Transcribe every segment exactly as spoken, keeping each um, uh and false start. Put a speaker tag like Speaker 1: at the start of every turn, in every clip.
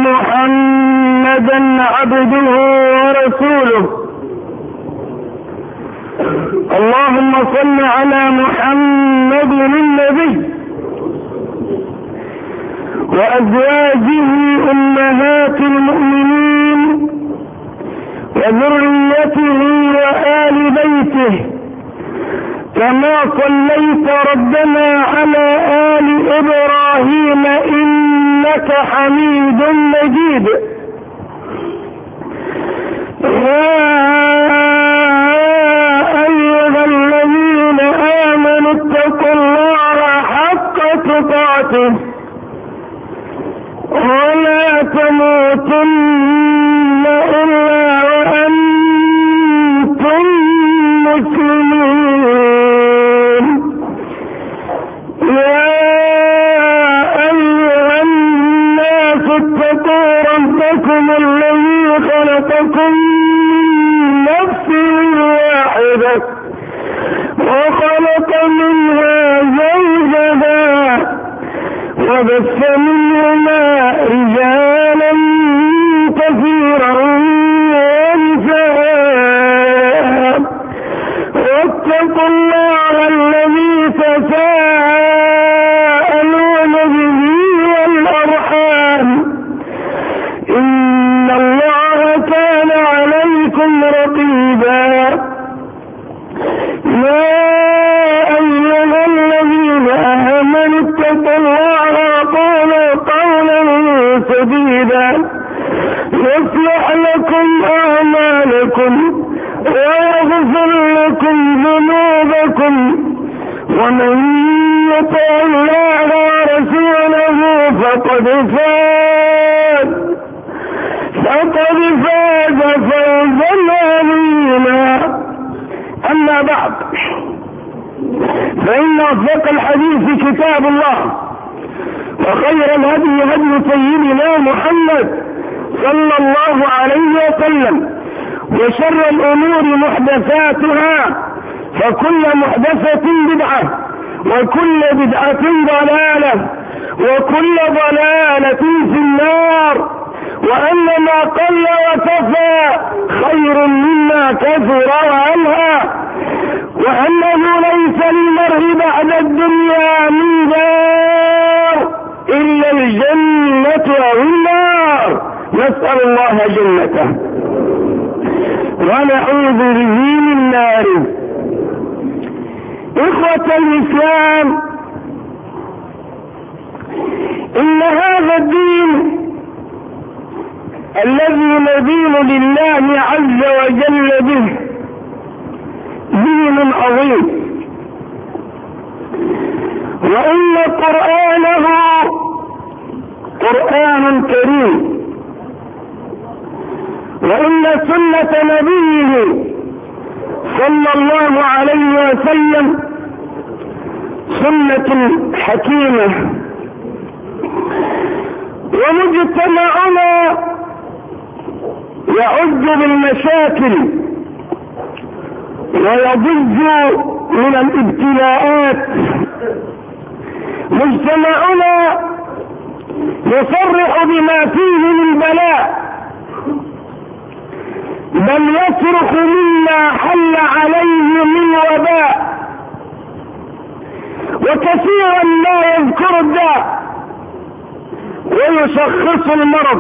Speaker 1: محمدا عبده ورسوله. اللهم صل على محمد النبي وأزواجه أمهات المؤمنين وذريته وآل بيته، كما صليت ربنا على آل إبراهيم إنك حميد مجيد. يا أيها الذين آمنوا اتقوا الله حق تقاته ولا تموتن إلا وأنتم مسلمون. يا أيها الناس اتقوا ربكم الذي خلقكم من نفس واحدة وخلق منها زوجها وبث منهما رجالا كثيرا ونساء، واتقوا الله الذي تساءلون به والأرحام إن الله كان عليكم رقيبا. يا أيها الذين آمنوا اتقوا الله وقولوا قولا سديدا يصلح لكم أعمالكم ويغفر لكم ذنوبكم، ومن يطع الله ورسوله فقد فاز فقد فاز فوزا عظيما. أما بعد، فإن أصدق الحديث كتاب الله، وخير الهدي هدي سيدنا محمد صلى الله عليه وسلم، وشر الأمور محدثاتها، فكل محدثة بدعة وكل بدعة ضلالة وكل ضلالة في النار، وأن ما قل وكفى خير مما كثر وألهى، وأنه ليس للمرء بعد الدنيا من دار إلا الجنة أو النار، نسأل الله جنته ونعوذ به من ناره. إخوة الإسلام، إن هذا الدين الذي ندين لله عز وجل به دين عظيم، وإن قرآنه قرآن كريم، وإن سنة نبيه صلى الله عليه وسلم سنة حكيمة. ومجتمعنا يعج بالمشاكل ويضج من الابتلاءات، مجتمعنا يصرح بما فيه من بلاء، بل يصرخ مما حل عليه من وباء، وكثيرا ما يذكر الداء ويشخص المرض،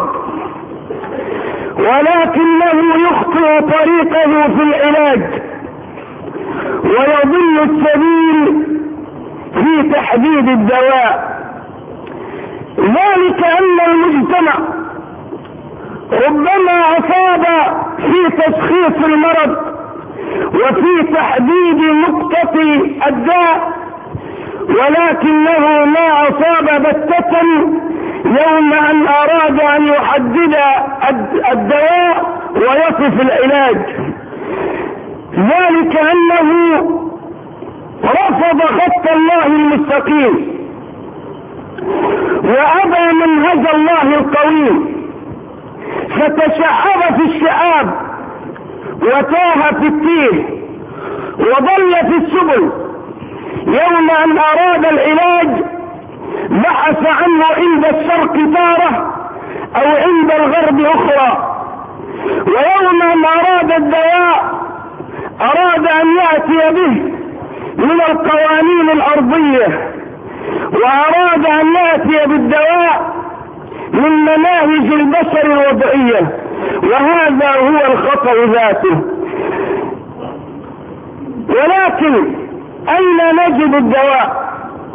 Speaker 1: ولكنه يخطئ طريقه في العلاج ويضل السبيل في تحديد الدواء. ذلك أن المجتمع ربما أصاب في تشخيص المرض وفي تحديد نقطة الداء، ولكنه ما أصاب بتة يوم أن أراد أن يحدد الدواء ويصف العلاج. ذلك أنه رفض خط الله المستقيم وأبى منهج الله القويم، فتشعب في الشعاب وتاه في التيه وضل في السبل. يوم أن أراد العلاج بحث عنه عند الشرق تارة او عند الغرب اخرى. ويوم ما اراد الدواء اراد ان يأتي به من القوانين الارضية، واراد ان يأتي بالدواء من مناهج البشر الوضعية، وهذا هو الخطأ ذاته. ولكن اين نجد الدواء؟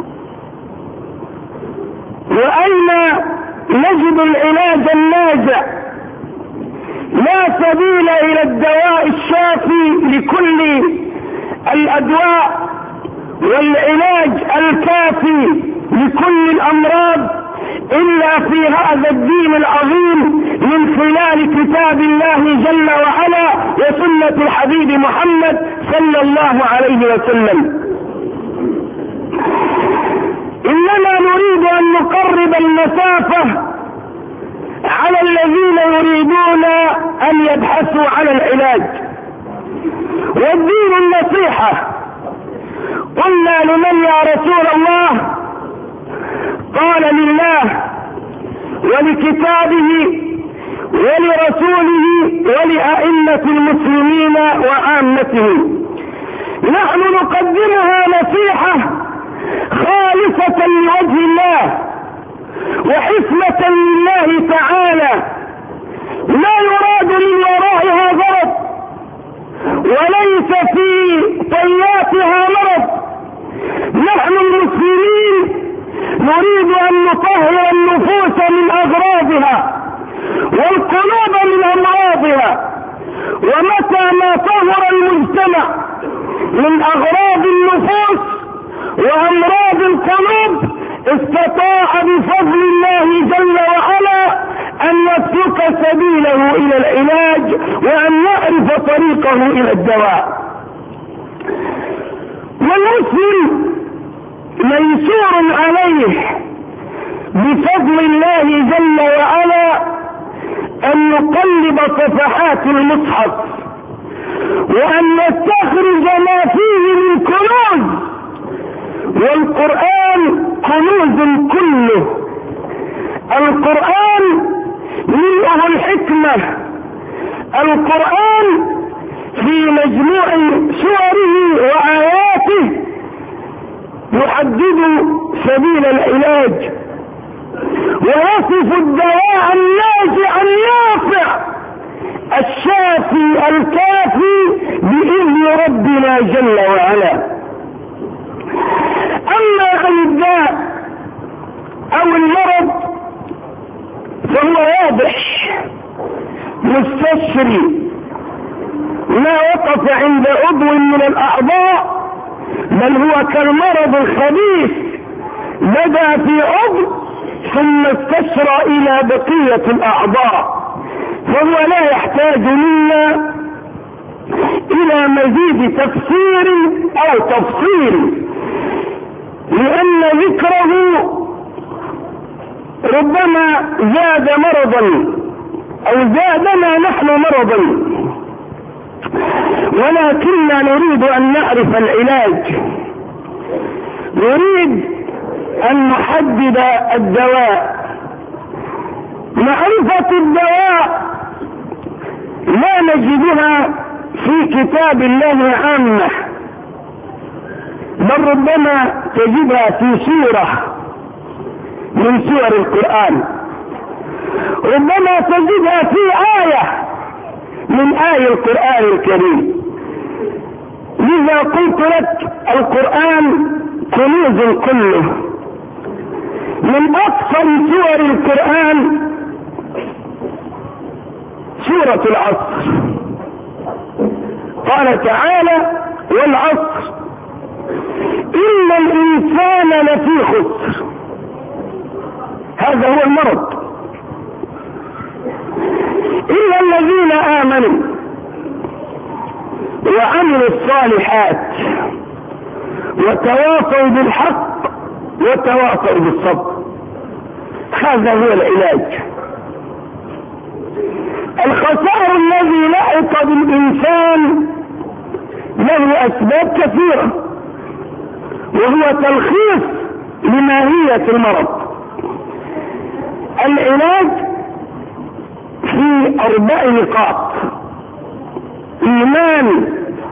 Speaker 1: واين نجد العلاج الناجع؟ لا سبيل الى الدواء الشافي لكل الادواء والعلاج الكافي لكل الامراض الا في هذا الدين العظيم من خلال كتاب الله جل وعلا وسنة الحبيب محمد صلى الله عليه وسلم. اننا نريد ان نقرب المسافة على الذين يريدون ان يبحثوا على العلاج، والدين النصيحة. قلنا لمن يا رسول الله؟ قال لله ولكتابه ولرسوله ولأئمة المسلمين وعامتهم. نحن نقدمها نصيحة خالصة لوجه الله وحكمة لله تعالى، لا يراد من ورائها غرض وليس في طياتها مرض. نحن المسلمين نريد ان نطهر النفوس من اغراضها والقلوب من امراضها، ومتى ما طهر المجتمع من اغراض النفوس وامراض القلوب استطاع بفضل الله جل وعلا ان يسلك سبيله الى العلاج وان يعرف طريقه الى الدواء. والمسلم ميسور عليه بفضل الله جل وعلا ان يقلب صفحات المصحف وان يستخرج ما فيه من كنوز، والقرآن كنوز كله. القرآن ملئه الحكمة، القرآن في مجموع سوره وآياته يحدد سبيل العلاج ويصف الدواء الناجع النافع الشافي الكافي بإذن ربنا جل وعلا. اما عن الداء او المرض فهو واضح مستشري، ما وقف عند عضو من الاعضاء، بل هو كالمرض الخبيث بدا في عضو ثم استشرى الى بقية الاعضاء، فهو لا يحتاج منا الى مزيد تفسير او تفصيل، لان ذكره ربما زاد مرضا او زادنا نحن مرضا، ولكننا نريد ان نعرف العلاج، نريد ان نحدد الدواء. معرفة الدواء لا نجدها في كتاب الله عامة، بل ربما تجدها في سورة من سور القرآن، ربما تجدها في آية من آي القرآن الكريم. لذا قلت لك القرآن كنوز كله. من أكثر سور القرآن سورة العصر، قال تعالى والعصر إن الإنسان لفي خسر. هذا هو المرض. إلا الذين آمنوا وعملوا الصالحات وتواصوا بالحق وتواصوا بالصبر. هذا هو العلاج. الخسار الذي لحق بالإنسان له أسباب كثيرة، وهو تلخيص لماهية المرض. العلاج في أربع نقاط: إيمان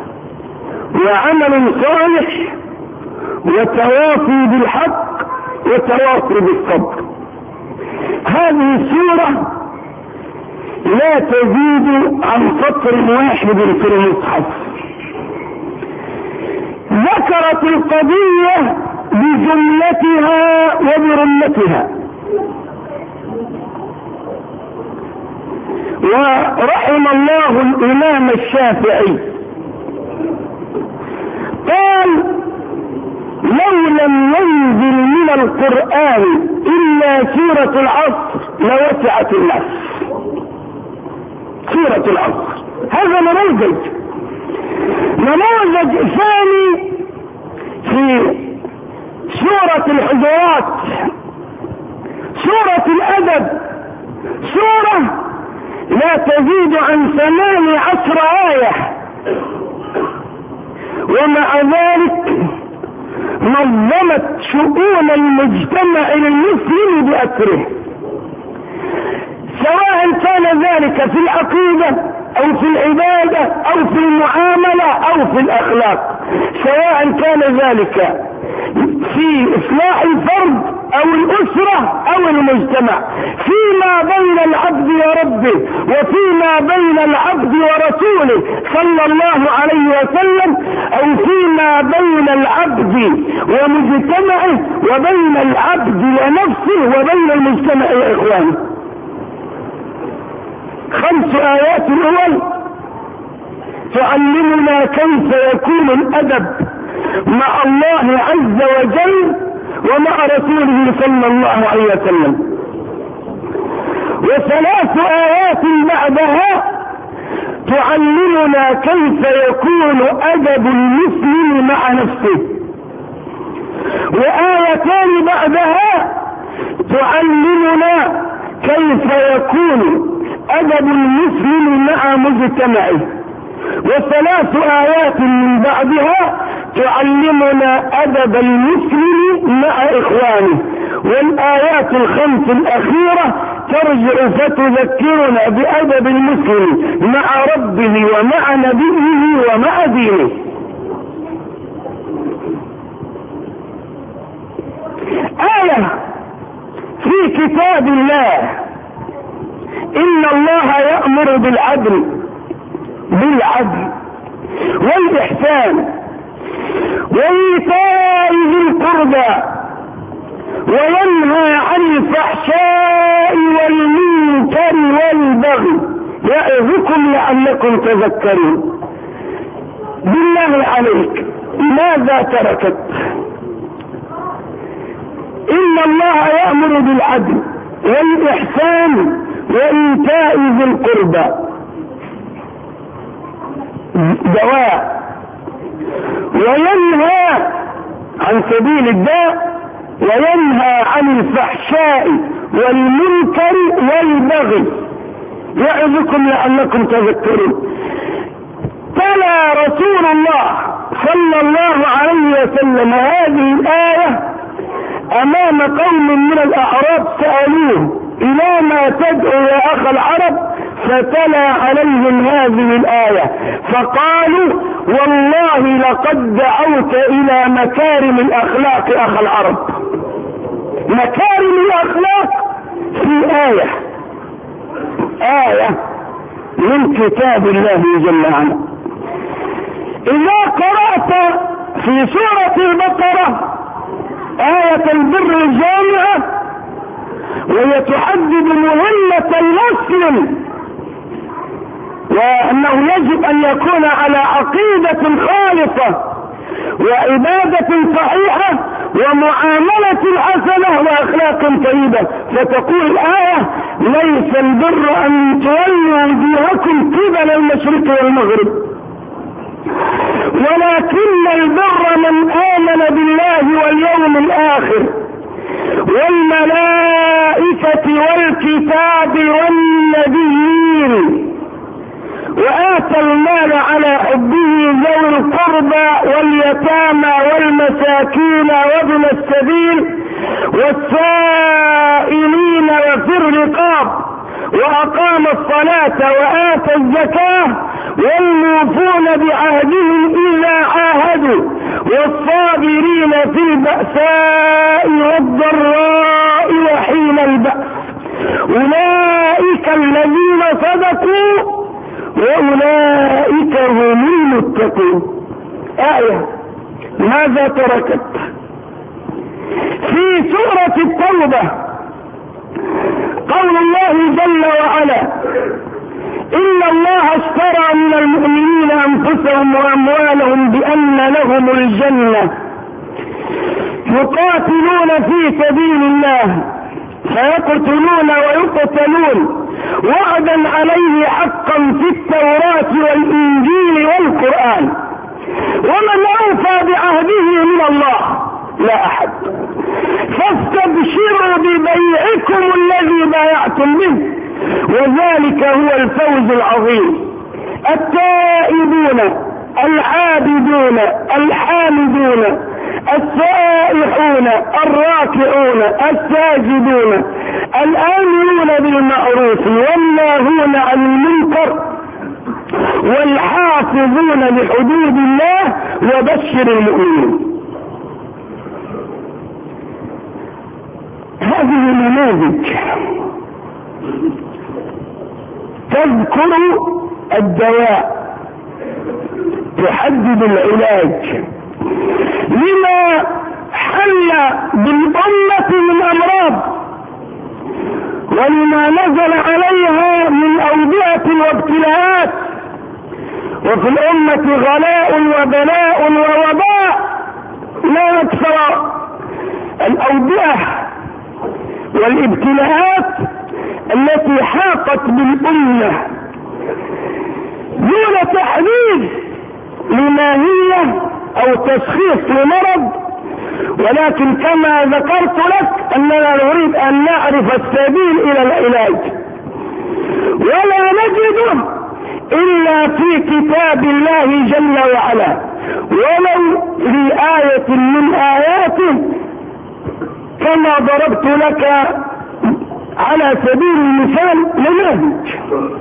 Speaker 1: وعمل صالح وتواصي بالحق وتواصي بالصبر. هذه السورة لا تزيد عن سطر واحد في المصحف. ذكرت القضية بجملتها وبرمتها، ورحم الله الإمام الشافعي قال: لو لم ينزل من القرآن إلا سورة العصر لوسعت الناس. سورة العصر هذا نموذج. نموذج ثاني في سورة الحجرات، سورة الأدب، سورة لا تزيد عن ثمان عشر آية، ومع ذلك نظمت شؤون المجتمع المسلم بأسره، سواء كان ذلك في العقيدة أو في العبادة أو في المعاملة أو في الأخلاق، سواء كان ذلك في إصلاح الفرد أو الأسرة أو المجتمع، فيما بين العبد وربه وفيما بين العبد ورسوله صلى الله عليه وسلم، أو فيما بين العبد ومجتمعه وبين العبد ونفسه وبين المجتمع وإخوانه. خمس آيات الأول تعلمنا كيف يكون الأدب مع الله عز وجل ومع رسوله صلى الله عليه وسلم، وثلاث آيات بعدها تعلمنا كيف يكون أدب المسلم مع نفسه، وآيتان بعدها تعلمنا كيف يكون أدب المسلم مع مجتمعه، وثلاث آيات من بعدها تعلمنا أدب المسلم مع إخوانه، والآيات الخمس الأخيرة ترجع فتذكرنا بأدب المسلم مع ربه ومع نبيه ومع دينه. آية في كتاب الله: إن الله يأمر بالعدل بالعدل والإحسان وإيتاء ذي القربى وينهى عن الفحشاء والمنكر والبغي يعظكم لعلكم تذكرون. بالله عليك ماذا تركت؟ إن الله يأمر بالعدل والإحسان وإيتاء ذي القربى، دواء، وينهى عن سبيل الداء، وينهى عن الفحشاء والمنكر والبغي يعظكم لعلكم تذكرون. تلا رسول الله صلى الله عليه وسلم هذه الآية أمام قوم من الأعراب سألوه: إلى ما تدعو يا أخ العرب؟ فتلا عليهم هذه الآية فقالوا: والله لقد دعوت إلى مكارم الأخلاق أخ العرب. مكارم الأخلاق في آية آية من كتاب الله جل وعلا. إذا قرأت في سورة البقرة آية البر الجامعة وهي تحدد مهمة المسلم وأنه يجب أن يكون على عقيدة خالصة وعبادة صحيحة ومعاملة حسنة وأخلاق طيبة، فتقول الآية: ليس البر أن تولوا وجوهكم قبل المشرق والمغرب، ولكن البر من آمن بالله واليوم الآخر والملائكة والكتاب والنبيين وآتى المال على حبه ذوي القربى واليتامى والمساكين وابن السبيل والسائلين وفي الرقاب وأقام الصلاة وآتى الزكاة والموفون بعهدهم إذا عاهدوا والصابرين في البأساء والضراء وحين البأس أولئك الذين صدقوا وأولئك هم المتقون. آية ماذا تركت في سورة التوبة؟ قول الله جل وعلا إن الله اشترى من المؤمنين أنفسهم وأموالهم بأن لهم الجنة يقاتلون في سبيل الله فيقتلون ويقتلون وعدا عليه حقا في التوراة والإنجيل والقرآن ومن أوفى بعهده من الله لا أحد فاستبشروا ببيعكم الذي بايعتم به وذلك هو الفوز العظيم. التائبون العابدون الحامدون السائحون الراكعون الساجدون الآمرون بالمعروف والناهون عن المنكر والحافظون لحدود الله وبشر المؤمنين. هذه نماذج تذكر الدواء تحدد العلاج لما حل بالأمة من أمراض ولما نزل عليها من أوبئة وابتلاءات. وفي الأمة غلاء وبلاء ووباء لا أكثر الأوبئة والابتلاءات التي حاقت بالأمة دون تحديد لماهية أو تشخيص لمرض، ولكن كما ذكرت لك أننا نريد أن نعرف السبيل إلى العلاج ولا نجده إلا في كتاب الله جل وعلا ولو في آية من آياته كما ضربت لك على سبيل المثال نماذج.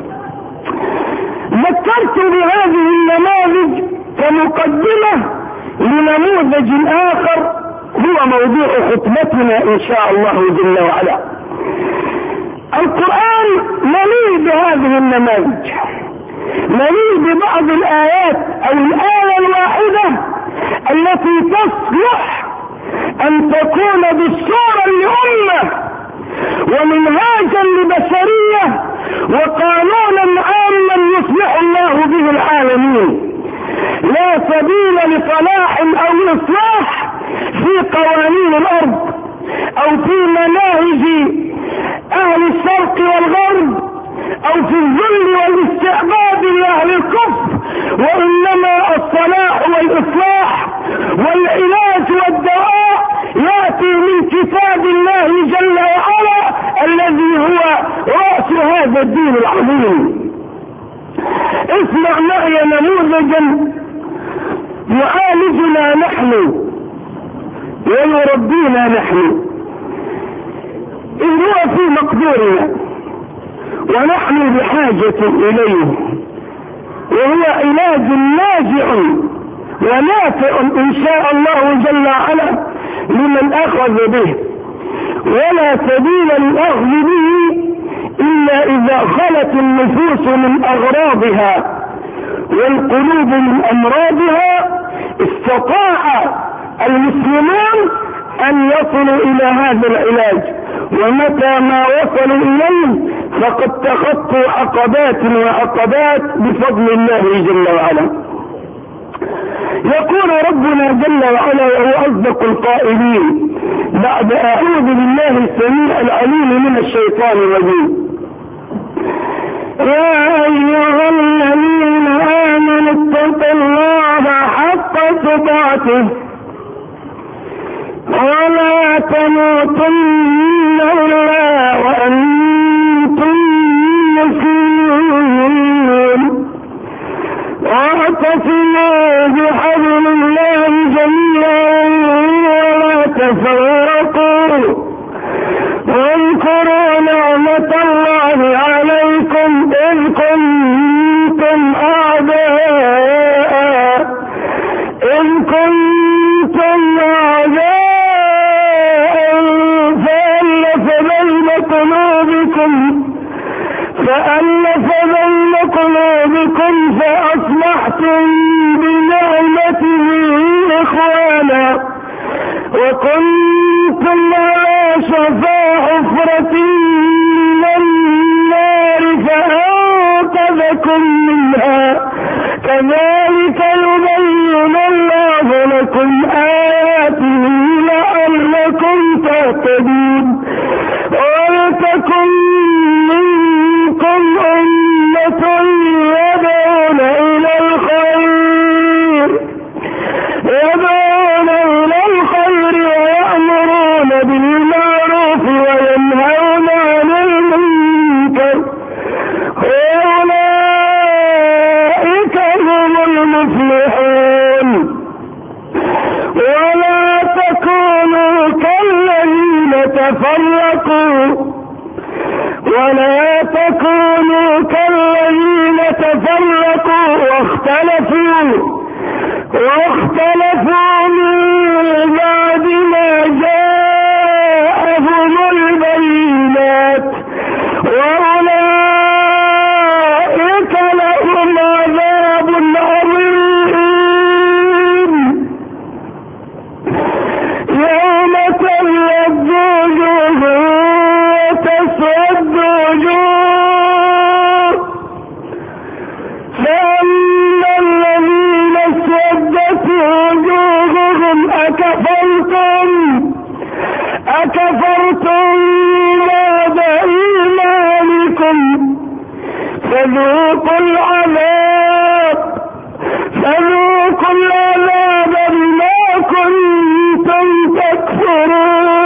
Speaker 1: ذكرت بهذه النماذج كمقدمة لنموذج آخر هو موضوع خطبتنا إن شاء الله جل وعلا. القرآن مليء بهذه النماذج، مليء ببعض الآيات أو الآية الواحدة التي تصلح أن تكون دستورا لأمة ومنهاجا لبشرية وقانونا عاما يصلح الله به العالمين. لا سبيل لصلاح أو إصلاح في قوانين الأرض أو في مناهج أهل الشرق والغرب أو في الذل والاستعباد لأهل الكفر، وإنما الصلاح والإصلاح والعلاج والدواء يأتي من كتاب الله جل وعلا الذي هو رأس هذا الدين العظيم. اسمع معي نموذجا يعالجنا نحن ويربينا نحن إن هو في مقدورنا ونحن بحاجة إليه، وهو علاج ناجع ونافع إن شاء الله جل وعلا لمن أخذ به، ولا سبيل للأخذ به إلا إذا خلت النفوس من أغراضها والقلوب من أمراضها استطاع المسلمون أن يصلوا إلى هذا العلاج، ومتى ما وصلوا إليه فقد تخطوا عقبات وعقبات بفضل الله جل وعلا. يقول ربنا جل وعلا وهو أصدق القائلين بعد أعوذ بالله السميع العليم من الشيطان الرجيم: يا أيها الذين آمنوا اتقوا الله حق تقاته ولا تموتن إلا وأنتم مسلمون واعتصموا بحبل الله جميعا ولا تفرقوا واذكروا نعمة الله عليكم بكم فألف بين قلوبكم فأصبحتم بنعمته إخوانا وكنتم على شفا حفرة من النار فأنقذكم منها كذلك يبين الله لكم آياته لعلكم تهتدون ولتكن منكم أمة يدعون إلى الخير يدعون إلى الخير ويأمرون بالمعروف وينهون عن المنكر أولئك هم المفلحون ولا تكونوا كالذين تفرقوا ولا تكونوا كالذين تفرقوا واختلفوا واختلفوا من بعد ما جاءهم البينات وأولئك لهم عذاب عظيم يوم تبيض وجوه وتسود وجوه فأما الذين اسودت وجوههم أكفرتم أكفرتم بعد إيمانكم فذوقوا العذاب فذوقوا العذاب بما كنتم تكفرون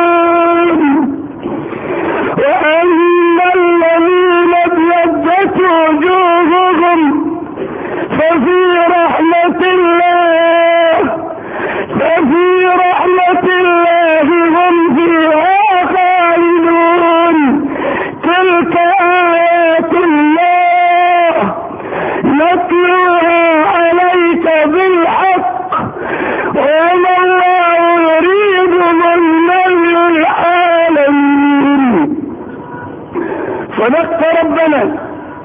Speaker 1: وأما الذين ابيضت وجوههم ففي رحمة الله ففي رحمة الله هم فيها خالدون تلك آيات الله نتلوها عليك بالحق وما الله يريد ظلما للعالمين. صدقت ربنا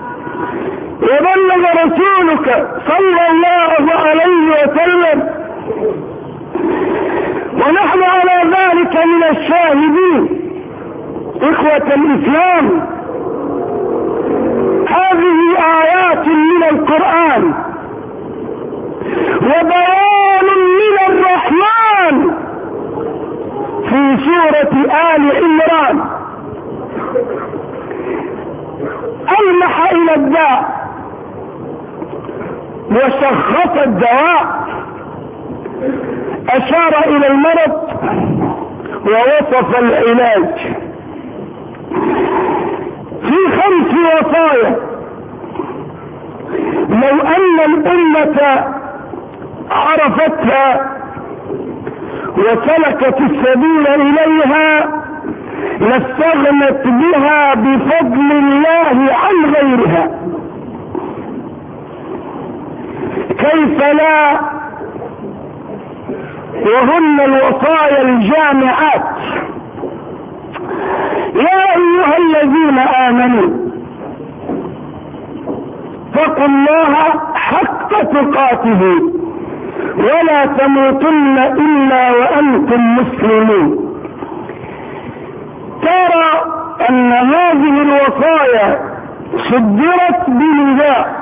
Speaker 1: وبلغ رسولك صلى الله عليه وسلم ونحن على ذلك من الشاهدين. إخوة الإسلام هذه آيات من القرآن وبيان من الرحمن في سورة آل عمران ألمح إلى الداء وشخص الدواء أشار إلى المرض ووصف العلاج في خمس وصايا لو أن الأمة عرفتها وسلكت السبيل إليها لاستغنت بها بفضل الله عن غيرها. كيف لا وهن الوصايا الجامعات. يا أيها الذين آمنوا اتقوا الله حق تقاته ولا تموتن إلا وأنتم مسلمون. ترى أن هذه الوصايا صدرت بنداء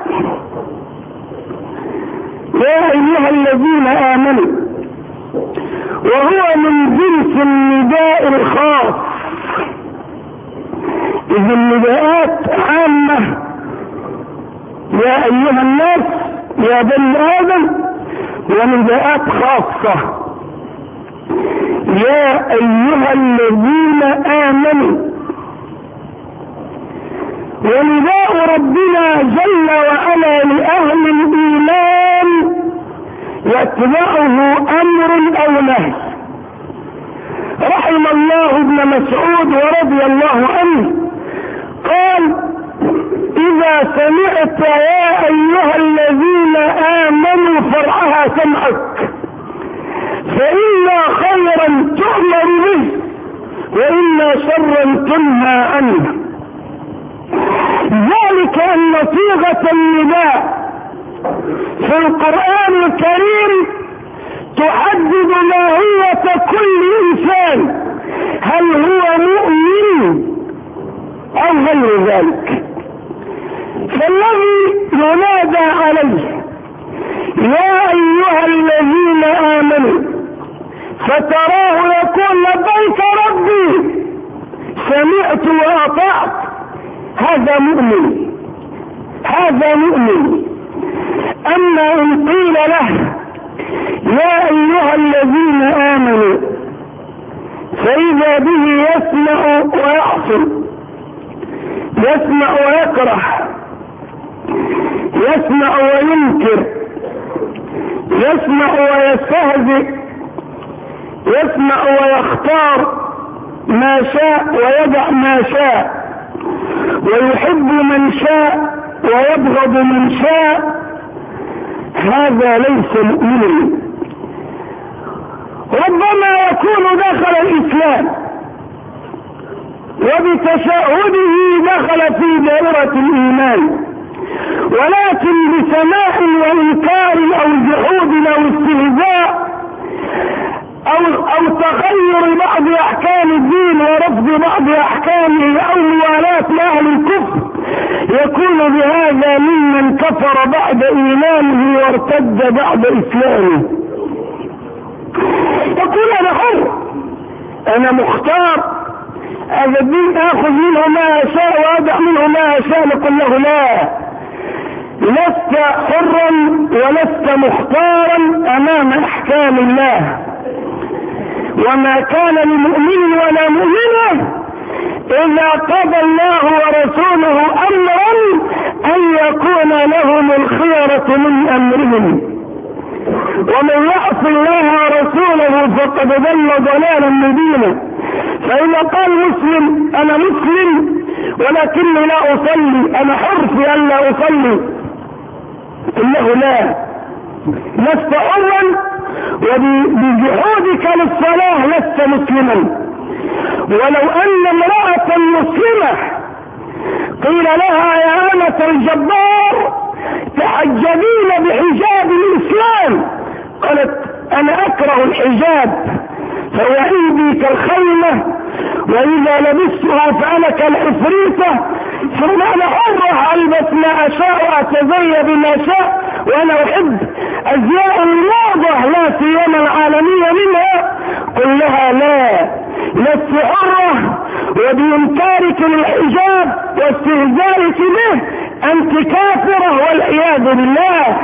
Speaker 1: يا أيها الذين آمنوا، وهو من جنس النداء الخاص. إذ النداءات عامة يا أيها الناس يا بني آدم، ونداءات خاصة يا أيها الذين آمنوا. ونداء ربنا جل وعلا لأهل الإيمان يتبعه أمر أو نهي. رحم الله ابن مسعود ورضي الله عنه قال إذا سمعت يا أيها الذين آمنوا فرعها سمعك، فإنا خيرا تؤمر به وإنا شرا تنهى عنه. أن صيغة النداء في القرآن الكريم تحدد ماهية كل إنسان، هل هو مؤمن أو غير ذلك. فالذي ينادى عليه يا أيها الذين آمنوا فتراه يقول لبيك ربي سمعت وأطعت، هذا مؤمن، هذا مؤمن. أما إن قيل له يا أيها الذين آمنوا فإذا به يسمع ويعصي، يسمع ويكره، يسمع وينكر، يسمع ويستهزئ، يسمع ويختار ما شاء ويدع ما شاء، ويحب من شاء ويبغض من شاء، هذا ليس مؤمنا. ربما يكون دخل الإسلام وبتشهده دخل في دائرة الإيمان، ولكن بسماع وإنكار أو جحود أو استهزاء أو, أو تغير بعض أحكام الدين ورفض بعض أحكامه أو موالاة لأهل الكفر، يكون بهذا ممن كفر بعد إيمانه وارتد بعد إسلامه. يقول أنا حر، أنا مختار، هذا الدين آخذ منه ما أشاء وأدع منه ما أشاء. نقول له لا، لست حرا ولست مختارا أمام أحكام الله، وما كان لمؤمن ولا مؤمنة إذا قضى الله ورسوله أمرا أن يكون لهم الخيرة من أمرهم، ومن يعص الله ورسوله فقد ضل ضلالا مبينا. فإذا قال مسلم أنا مسلم ولكني لا أصلي، أنا حر في أن لا أصلي، إنه لا، لست حرا، وبجحودك للصلاة لست مسلما. ولو أن امرأة مسلمة قيل لها يا أمة الجبار تحجبين بحجاب الإسلام، قالت أنا أكره الحجاب فهو عندي كالخيمة وإذا لبسته فأنا كالعفريتة، ثم أنا حرة ألبس ما أشاء وأتزي بما شاء، وأنا أحب أزياء الموضة لا سيما العالمية منها. قل لها لا، لست حرة، وبإنكارك للحجاب واستهزائك به أنت كافرة والعياذ بالله.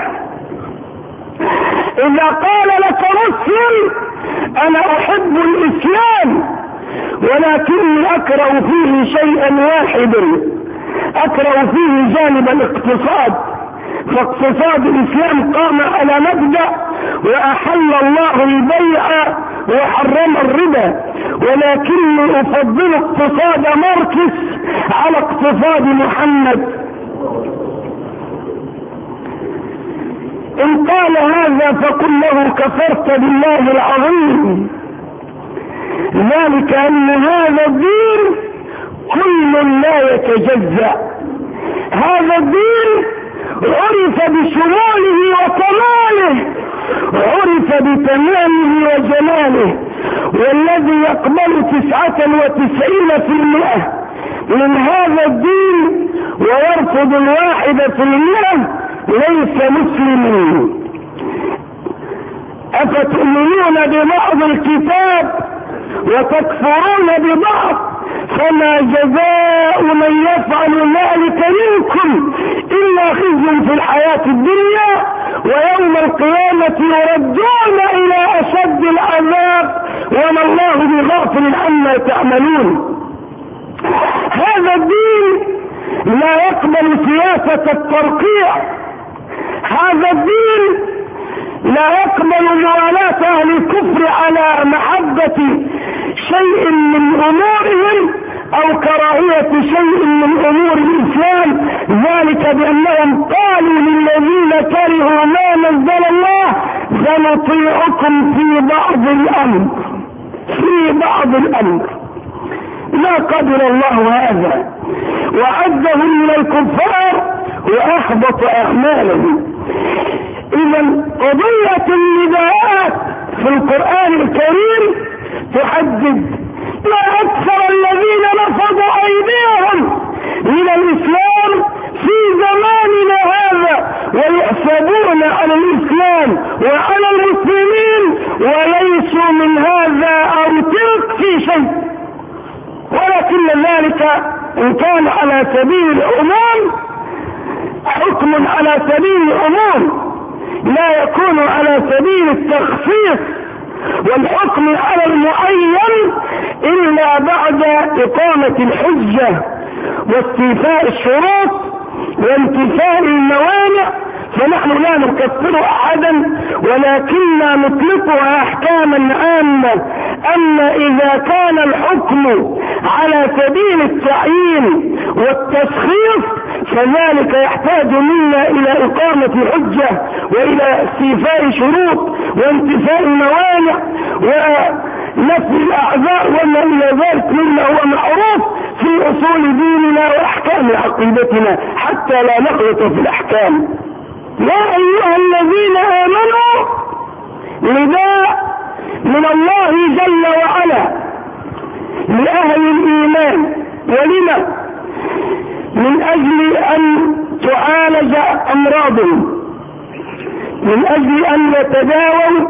Speaker 1: إذا قال لك مسلم أنا أحب الإسلام ولكني أكره فيه شيئا واحدا، أكره فيه جانب الاقتصاد، فاقتصاد الإسلام قام على مبدأ وأحل الله البيع وحرم الربا، ولكني أفضل اقتصاد ماركس على اقتصاد محمد. إن قال هذا فقل له كفرت بالله العظيم، ذلك أن هذا الدين كل لا يتجزأ، هذا الدين عرف بشموله وكماله، عرف بتمامه وجماله، والذي يقبل تسعة وتسعين في المئة من هذا الدين ويرفض الواحد في المئة ليس مسلمين. أفتؤمنون ببعض الكتاب وتكفرون ببعض، فما جزاء من يفعل ذلك منكم إلا خزي في الحياة الدنيا ويوم القيامة يردون إلى أشد العذاب وما الله بغافل عما تعملون. هذا الدين لا يقبل سياسة الترقيع، هذا الدين لا يقبل موالاة أهل الكفر على محبة شيء من أمورهم أو كراهية شيء من أمور الإسلام، ذلك بأنهم قالوا للذين كرهوا ما نزل الله سنطيعكم في بعض الأمر، في بعض الأمر. ما قدر الله هذا، وعزهم من الكفار وأحبط أعمالهم. إذا قضية النداءات في القرآن الكريم تحدد ما أكثر الذين نفضوا أيديهم من الإسلام في زماننا هذا ويحسبون على الإسلام وعلى المسلمين وليسوا من هذا أو تلك في شيء، ولكن ذلك إن كان على سبيل العموم حكم على سبيل العموم لا يكون على سبيل التخصيص والحكم على المعين إلا بعد إقامة الحجة واستيفاء الشروط وانتفاء الموانع. فنحن لا نكفر أحدا ولكننا نطلقها أحكاما عامة. أما إذا كان الحكم على سبيل التعيين والتشخيص فذلك يحتاج منا إلى إقامة حجة وإلى استيفاء شروط وانتفاء الموانع ونفي الأعذار وما إلى ذلك مما هو معروف في أصول ديننا وأحكام عقيدتنا حتى لا نخلط في الأحكام. يا أيها الذين آمنوا نداء من الله جل وعلا لأهل الإيمان. ولما؟ من أجل أن تعالج أمراضهم، من أجل أن يتداووا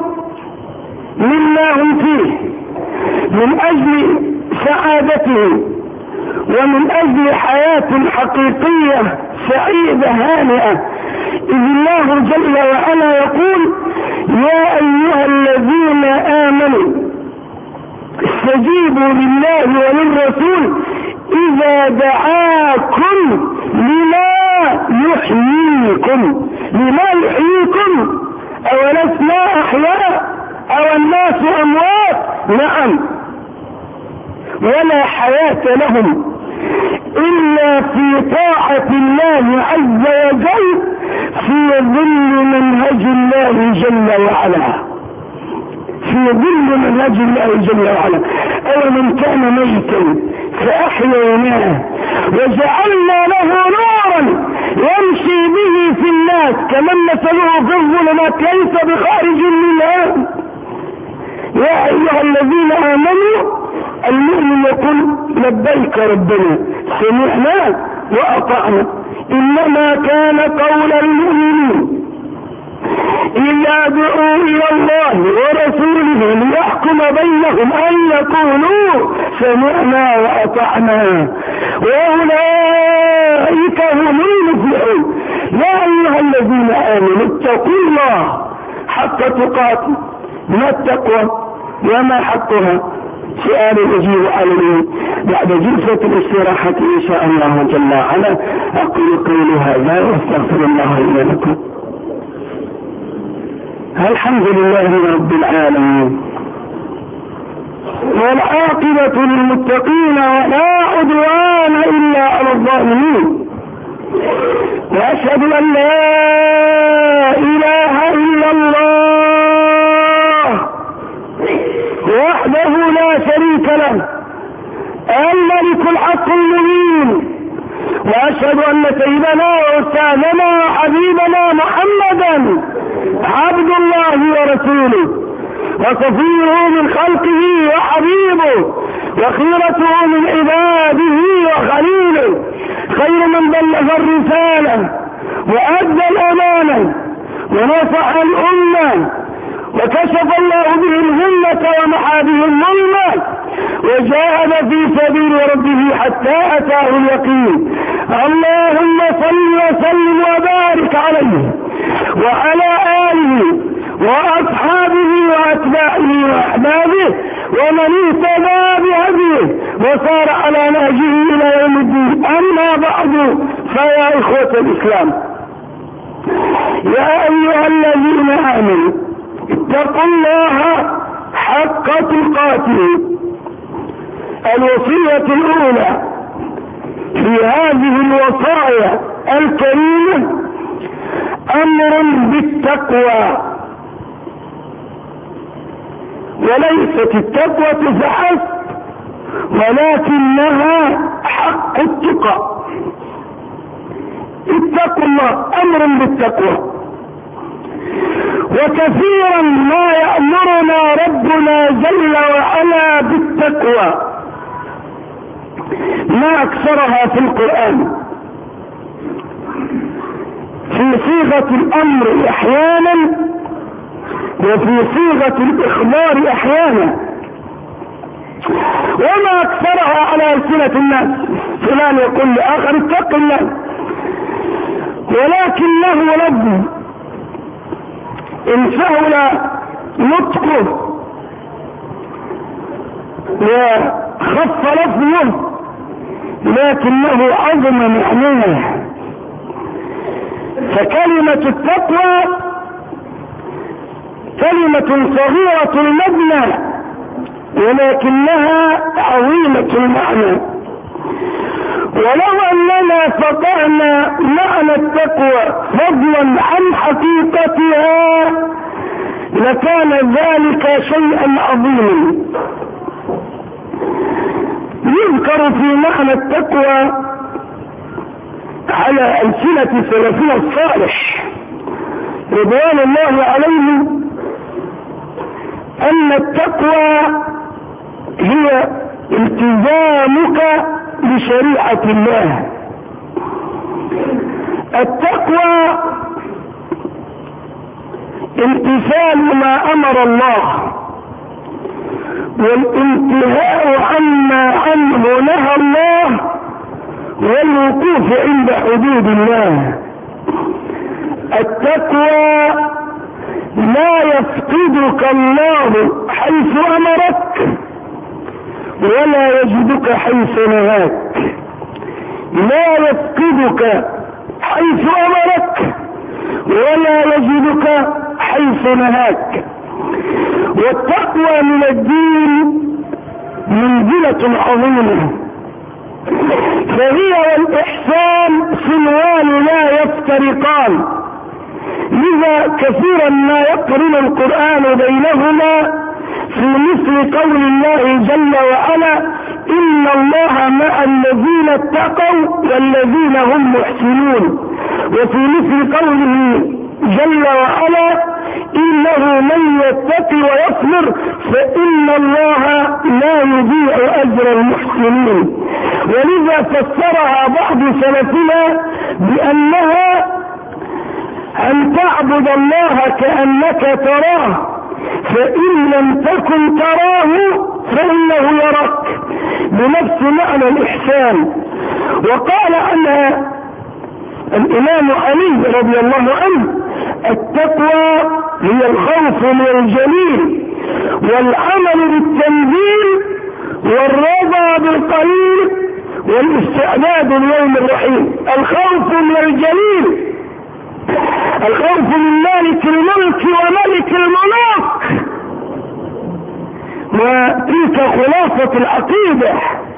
Speaker 1: مما هم فيه، من أجل سعادتهم، ومن أجل حياة حقيقية سعيدة هانئة. إذ الله جل وعلا يقول يا أيها الذين آمنوا استجيبوا لله وللرسول إذا دعاكم لما يحييكم. لما يحييكم؟ أولسنا أحياء أو الناس أموات؟ نعم، ولا حياة لهم إلا في طاعة الله عز وجل في ظل منهج الله جل وعلا، في ظل منهج الله جل وعلا. أو من كان ميتا فأحييناه وجعلنا له نورا يمشي به في الناس كمن مثله في الظلمات ليس بخارج منها. يا أيها الذين آمنوا المؤمن يقول لبيك ربنا سمعنا وأطعنا. إنما كان قول المؤمنين إذا دعوا إلى الله ورسوله ليحكم بينهم أن يقولوا سمعنا وأطعنا وأولئك هم المفلحون. يا أيها الذين آمنوا اتقوا الله حق تقاته. ما التقوى وما حقها؟ سؤال يجيب عليه بعد جلسة الاستراحة إن شاء الله جل وعلا. أقول قولي هذا واستغفر الله لي ولكم. الحمد لله رب العالمين والعاقبة للمتقين ولا عدوان إلا على الظالمين. وأشهد أن لا إله إلا الله وحده لا شريك له الملك الحق المبين. وأشهد أن سيدنا وأستاذنا وحبيبنا محمدا عبد الله ورسوله وصفيه من خلقه وحبيبه وخيرته من عباده وخليله، خير من بلغ الرسالة وأدى الأمانة ونصح الأمة وكشف الله به الغمة ومحى به الظلمة وجاهد في سبيل ربه حتى أتاه اليقين. اللهم صل وسلم وبارك عليه وعلى آله وأصحابه وأتباعه وأحبابه ومن اهتدى بهديه وصار على نهجه إلى يوم الدين. أما بعد، فيا إخوة الإسلام، يا أيها الذين آمنوا اتقوا الله حق تقاته. الوصية الأولى في هذه الوصايا الكريمة أمر بالتقوى، وليست التقوى فحسب ولكنها حق التقى. اتقوا الله، امر بالتقوى. وكثيرا ما يأمرنا ربنا جل وعلا بالتقوى، ما اكثرها في القرآن في صيغة الامر احيانا وفي صيغة الاخبار احيانا، وما اكثرها على ألسنة الناس. فلان يقول لاخر اتق الله، ولكنه رب ان سهل نطقه وخف لفظه لكنه عظم معناه. فكلمة التقوى كلمة صغيرة المبنى ولكنها عظيمة المعنى. ولو اننا فقهنا معنى التقوى فضلا عن حقيقتها لكان ذلك شيئا عظيما. يذكر في معنى التقوى على ألسنة سلفنا الصالح رضوان الله عليهم ان التقوى هي التزامك بشريعة الله. التقوى امتثال ما امر الله والانتهاء عما عنه نهى الله والوقوف عند حدود الله. التقوى لا يفقدك الله حيث امرك ولا يجدك حيث نهاك. لا يفقدك حيث امرك ولا يجدك حيث نهاك. والتقوى من الدين منزلة عظيمة، فهي والإحسان صنوان لا يفترقان. لذا كثيرا ما يقرن القرآن بينهما في مثل قول الله جل وعلا إن الله مع الذين اتقوا والذين هم محسنون، وفي مثل قوله جل وعلا إنه من يتقي ويصبر فإن الله لا يضيع أجر المحسنين. ولذا فسرها بعض سلفنا بأنها أن تعبد الله كأنك تراه فإن لم تكن تراه فإنه يراك، بنفس معنى الإحسان. وقال عنها الإمام علي رضي الله عنه التقوى هي الخوف من الجليل والعمل بالتنزيل والرضا بالقليل والاستعداد ليوم الرحيل. الخوف من الجليل، الخوف من مالك الملك وملك الملوك، وتلك خلاصة العقيدة.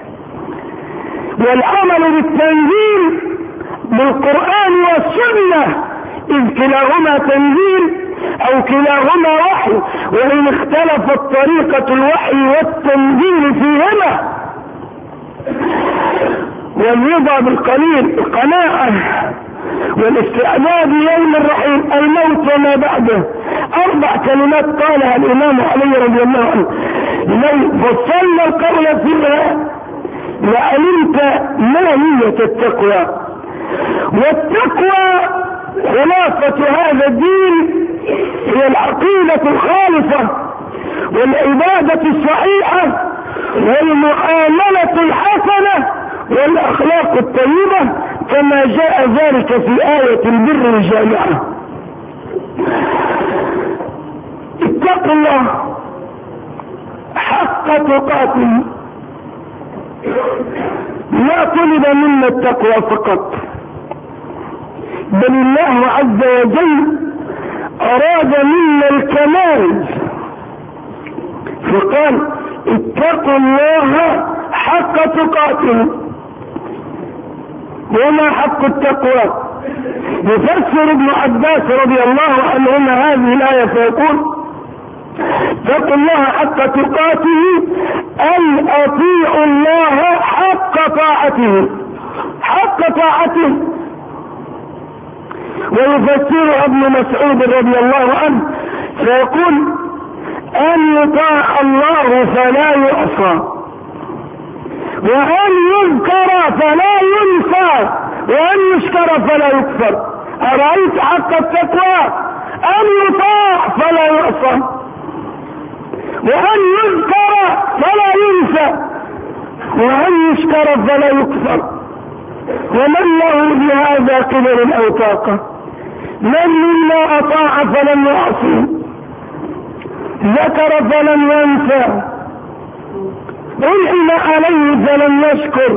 Speaker 1: والعمل بالتنزيل بالقرآن والسنة إذ كلاهما تنزيل أو كلاهما وحي، وإن اختلفت طريقة الوحي والتنزيل فيهما. والرضا بالقليل القناعة والاستعداد ليوم الرحيل الموت وما بعده. أربع كلمات قالها الإمام علي رضي الله عنه لو فصلنا القول فيها لعلمت ما نية التقوى. والتقوى خلاصة هذا الدين هي العقيدة الخالصة والعبادة الصحيحة والمعاملة الحسنة والأخلاق الطيبة كما جاء ذلك في آية البر الجامعة. اتقوا الله حق تقاته. ما طلب منا التقوى فقط، بل الله عز وجل أراد منا الكمال فقال اتقوا الله حق تقاته. وما حق التقوى؟ يفسر ابن عباس رضي الله عنهما هذه الآية فيقول اتقوا الله حق تقاته أن أطيعوا الله حق طاعته. حق طاعته ويفسرها ابن مسعود رضي الله عنه فيقول أن يطاع الله فلا يعصى، وأن يذكر فلا ينسى، وأن يشكر فلا يكفر. أرأيت حق التقوى؟ أن يطاع فلا يعصى، وأن يذكر فلا ينسى، وأن يشكر فلا يكفر. ومن له بهذا قدر أو طاقة؟ من منا أطاع فلم يعصي، ذكر فلم ينسى، أنعم عليه فلم يشكر.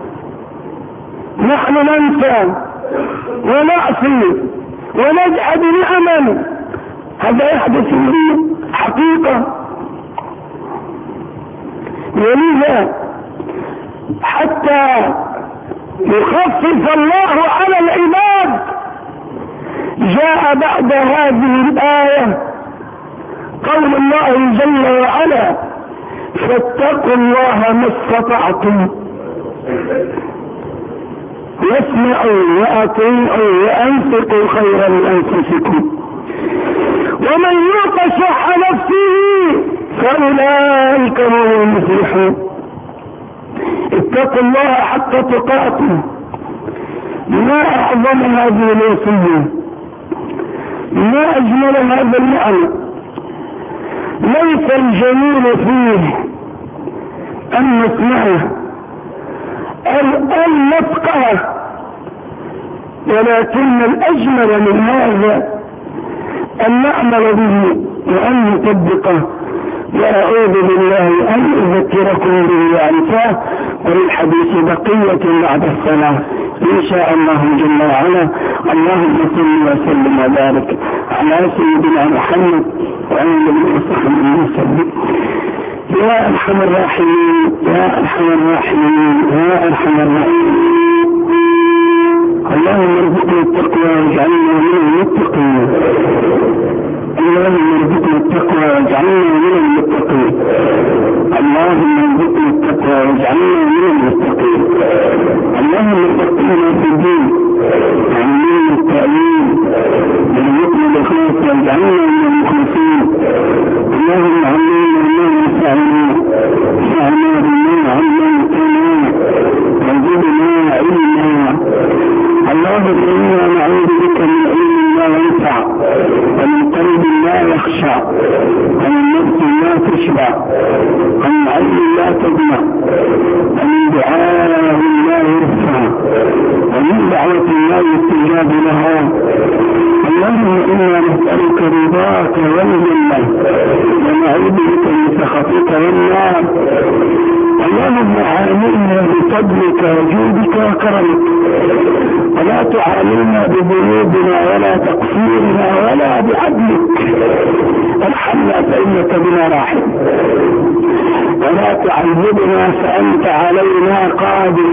Speaker 1: نحن ننسى ونعصي ونجحد نعما، هذا يحدث لي حقيقة. ولذا حتى يخفف الله على العباد جاء بعد هذه الآية قول الله جل وعلا: فاتقوا الله ما استطعتم واسمعوا وأطيعوا وأنفقوا خيرا لأنفسكم ومن يوق شح نفسه فأولئك هم المفلحون. اتقوا الله حق تقاته. ما أعظم هذه الوصية، ما أجمل هذا المعنى. ليس الجميل فيه أن نسمعه أن نفقهه، ولكن الأجمل من هذا أن نعمل به وأن نطبقه. وأعوذ بالله أن أذكركم به وأنساه، وللحديث بقية بعد الصلاة إن شاء الله جل وعلا. اللهم صل وسلم وبارك على سيدنا محمد وعلى آله وصحبه وسلم. يا أرحم الراحمين، يا أرحم الراحمين، يا أرحم الراحمين. اللهم ارزقنا التقوى واجعلنا من المتقين. اللهم ارزقنا التقوى واجعلنا من المتقين. اللهم ارزقنا التقوى واجعلنا من المتقين. اللهم ارزقنا في الدين علمنا التأويل ورزقنا الإخلاص واجعلنا من المخلصين. اللهم علمنا ما ينفعنا وانفعنا بما علمتنا وزدنا علما. اللهم إنا نعوذ بك من علم لا ينفع ومن قلب لا يخشع ومن نفس لا تشبع ومن عين لا تضمع ومن دعاء لا يرفع ومن دعوة لا يستجاب لها. اللهم إنا نسألك رضاك والجنة ونعوذ بك من سخطك والنار. اللهم عاملنا بفضلك وجودك وكرمك، ولا تعاملنا بذنوبنا ولا تقصيرنا ولا بعدلك. ارحمنا فإنك بنا راحم، ولا تعذبنا فأنت علينا قادر.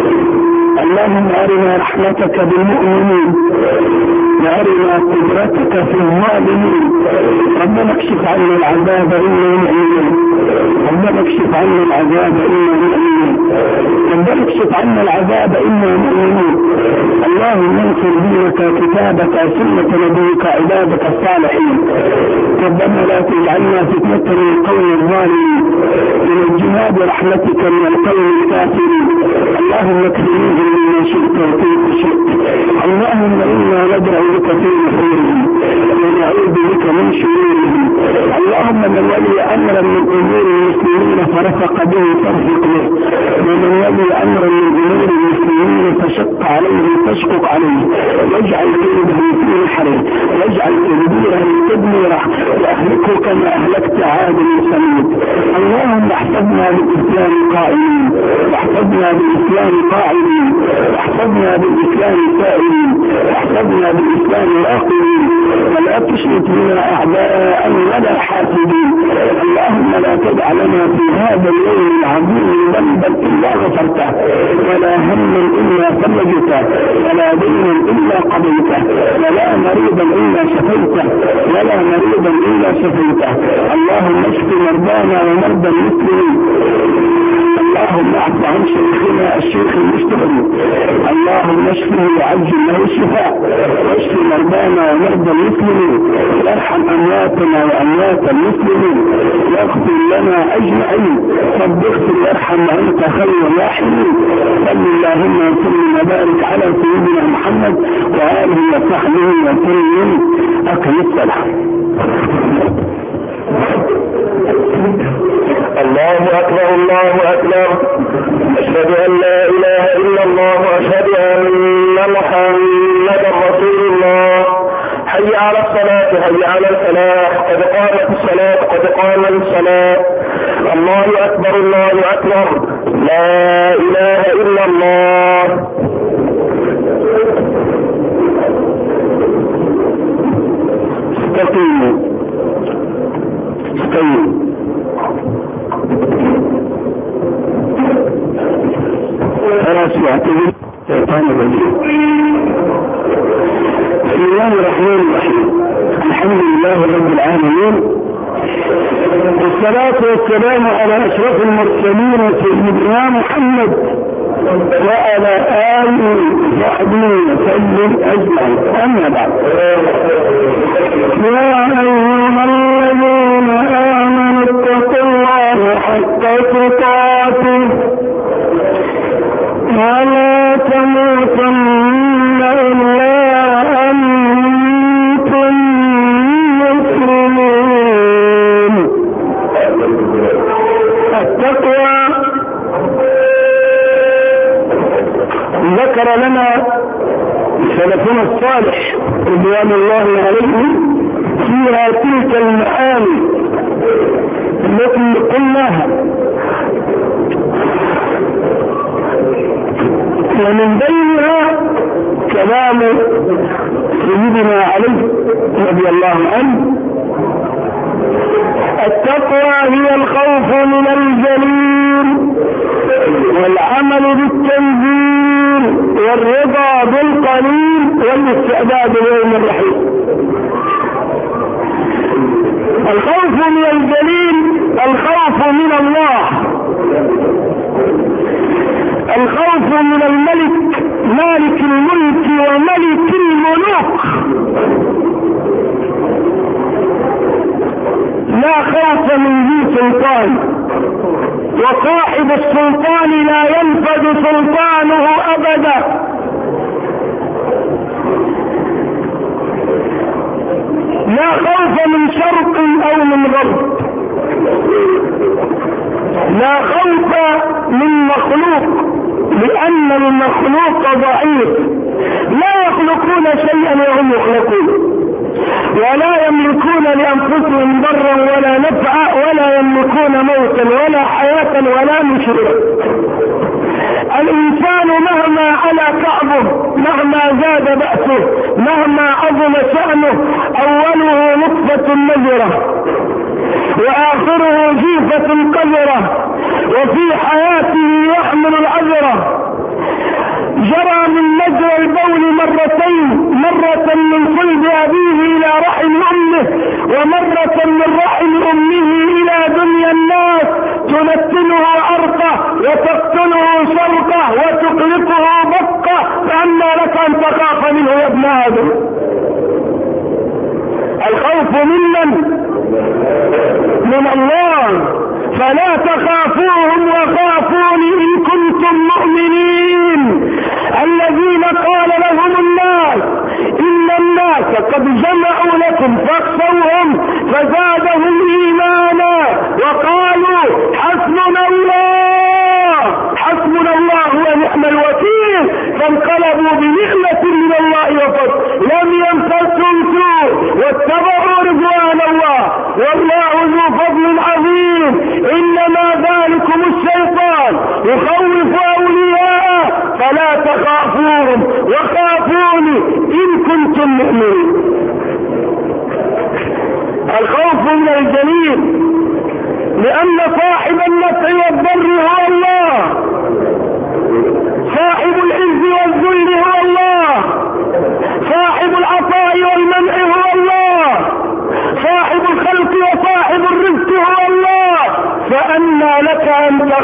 Speaker 1: اللهم أرنا رحمتك بالمؤمنين وأرنا قدرتك في الظالمين. ربنا اكشف عنا العذاب إنا مؤمنين. ربنا اكشف عنا العذاب إنا مؤمنين. ربنا اكشف عنا العذاب إنا مؤمنين. اللهم انصر دينك كتابك سنة نبيك عبادك الصالحين. ربنا لا تجعلنا فتنة للقوم الظالمين، ونجنا برحمتك من القوم الكافرين. اللهم اكفنيهم مما شئت وكيف شئت. اللهم إنا ندعو بك في نحورهم ونعوذ بك من شرورهم. اللهم من ولي أمرا من أمور المسلمين فرفق به فارفق به، ومن ولي أمرا من أمور المسلمين فشق عليه فاشقق عليه، واجعل كيده في نحره، واجعل تدبيره تدميره، وأهلكه كما أهلكت عاد وثمود. اللهم احفظنا بالإسلام قائمين، واحفظنا بالإسلام قاعدين، واحفظنا بالإسلام سائلين، واحفظنا بالإسلام راقبين، ولا تشرك بنا أعداء ولا حاسدين. اللهم لا تدع لنا في هذا اليوم العظيم ذنبا إلا غفرته، ولا هما إلا فرجته، ولا دينا إلا قضيته، ولا مريضا إلا شفيته، ولا مريضا إلا شفيته. اللهم اشف مرضانا ومرضى المسلمين. اللهم اعف عن شيخنا الشيخ المستقبل، اللهم اشفه وعجل له الشفاء، واشف مرضانا ومرضى المسلمين، وارحم امواتنا واموات المسلمين، واغفر لنا اجمعين، رب اغفر وارحم وانت خير الراحمين. صل اللهم وسلم وبارك على سيدنا محمد واله وصحبه وسلم. اقم الصلاه.
Speaker 2: الله أكبر الله أكبر، أشهد أن لا إله إلا الله وأشهد أن محمدا رسول الله. حي على الصلاة حي على الفلاح، قد قامت الصلاة قد قامت الصلاة. الله أكبر الله أكبر، لا إله إلا الله.
Speaker 1: استقيموا استقيموا. خلاص يعتذر شيطان الرجيم. بسم الله الرحمن الرحيم، الحمد لله رب العالمين، والصلاة والسلام على أشرف المرسلين سيدنا محمد وعلى آله وصحبه وسلم أجمعين. أما بعد، يا أيها الذين آمنوا اتقوا الله حق تقاته ولا تموتن إلا وأنتم مسلمون. التقوى ذكر لنا سلفنا الصالح رضوان الله عليهم فيها تلك المعاني التي قلناها، ومن بينها كلام سيدنا علي رضي الله عنه: التقوى هي الخوف من الجليل والعمل بالتنزيل والرضا بالقليل والاستعداد ليوم الرحيل. الخوف من الجليل الخوف من الله، الخوف من الملك مالك الملك وملك الملوك. لا خوف من ذي سلطان، وصاحب السلطان لا ينفذ سلطانه أبدا. لا خوف من شرق أو من غرب، لا خوف من مخلوق، لأن المخلوق ضعيف، لا يخلقون شيئا وهم يخلقون، ولا يملكون لأنفسهم ضرا ولا نفعا، ولا يملكون موتا ولا حياة ولا نشورا. الإنسان مهما على كعبه، مهما زاد بأسه، مهما عظم شأنه، أوله نطفة نزرة وآخره جيفة قذرة، وفي حياته يحمل العذرة. جرى من مجرى البول مرتين، مرة من صلب أبيه إلى رحم أمه، ومرة من رحم أمه إلى دنيا الناس، تنتنه عرقه وتقتله شرقه وتقلقه بقه، فأنى لك أن تخاف منه يا ابن آدم. الخوف ممن؟ من الله. فلا تخافوهم وخافوني إن كنتم مؤمنين. الذين قال لهم الناس إن الناس قد جمعوا لكم فاخشوهم فزادهم إيمانا وقالوا حسبنا الله حسبنا الله ونعم الوكيل، فانقلبوا بنعمة من الله وفضل لم يمسسهم سوء واتبعوا رضوان الله والله ذو فضل عظيم. إنما ذلكم الشيطان يخوف أولياءه فلا تخافوهم وخافوني إن كنتم مؤمنين. الخوف من الجليل، لأن صاحب النفع والضر هو الله، صاحب العز والذل هو الله،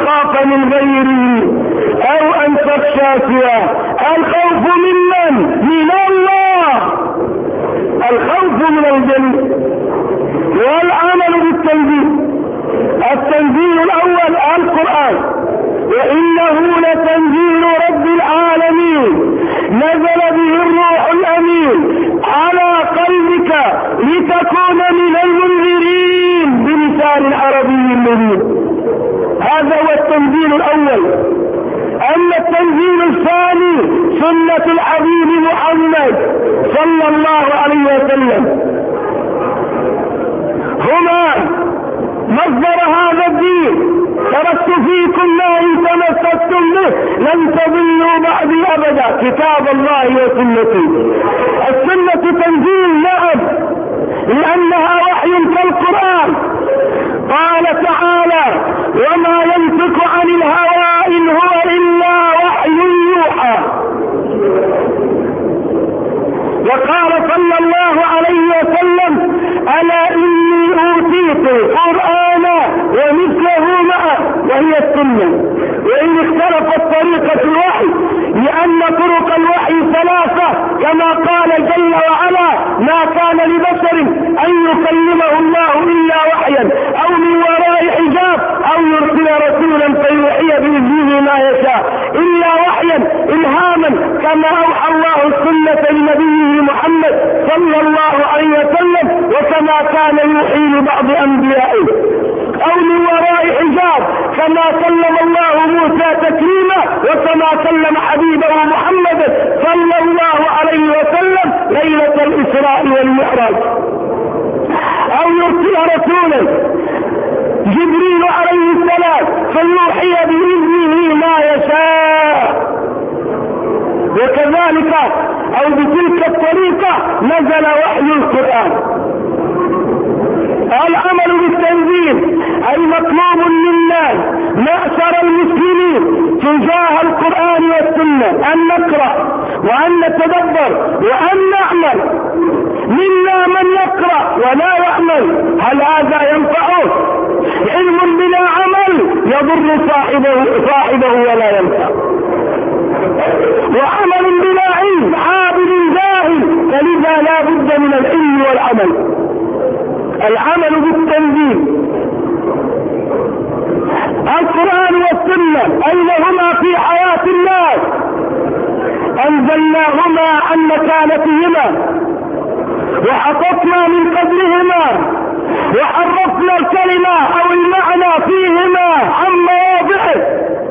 Speaker 1: تخاف من غيره او ان تخشى سواه. الخوف ممن؟ من الله، الخوف من الجنة. والعمل بالتنزيل. التنزيل الاول القرآن، وانه لتنزيل رب العالمين نزل به الروح الامين على قلبك لتكون من المنذرين بلسان عربي مبين. هذا هو التنزيل الاول. اما التنزيل الثاني سنة الحبيب محمد صلى الله عليه وسلم، هما مصدر هذا الدين. تركت فيكم ما ان تمسكتم به لن تضلوا بعدي ابدا، كتاب الله وسنتي. السنة تنزيل نعم، لانها وحي كالقرآن. قال تعالى: وما ينطق عن الهوى ان هو الا وحي يوحى. وقال صلى الله عليه وسلم: الا اني اوتيت القرآن ومثله معه، وهي السنة. وان اختلفت طريقة الوحي، لان طرق الوحي ثلاثة، كما قال جل وعلا: ما كان لبشر ان يكلمه الله الا وحيا او من وراء حجاب او يرسل رسولا فيوحي باذنه ما يشاء، الا وحيا الهاما، كما اوحى الله السنة لنبيه محمد صلى الله عليه وسلم، وكما كان يوحي لبعض انبيائه، او من وراء حجاب، كما كلم الله موسى تكريما، وكما كلم حبيبه محمد صلى الله عليه وسلم ليلة الاسراء والمعراج، او يرسل رسولا جبريل عليه السلام فيوحي باذنه ما يشاء. وكذلك او بتلك الطريقة نزل وحي القرآن. العمل بالتنزيل اي مطلوب منا معشر المسلمين تجاه القرآن والسنة ان نقرأ وان نتدبر وان نعمل. منا من يقرأ ولا يعمل، هل هذا ينفعه؟ علم بلا عمل يضر صاحبه, صاحبه ولا ينفع، وعمل بلا علم عابد جاهل، فلذا لا بد من العلم والعمل. العمل بالتنزيل. القرآن والسنة أين هما في حياة الناس؟ أنزلناهما عن مكانتهما، وحققنا من قدرهما، وحرفنا الكلمة أو المعنى فيهما عن مواضعه.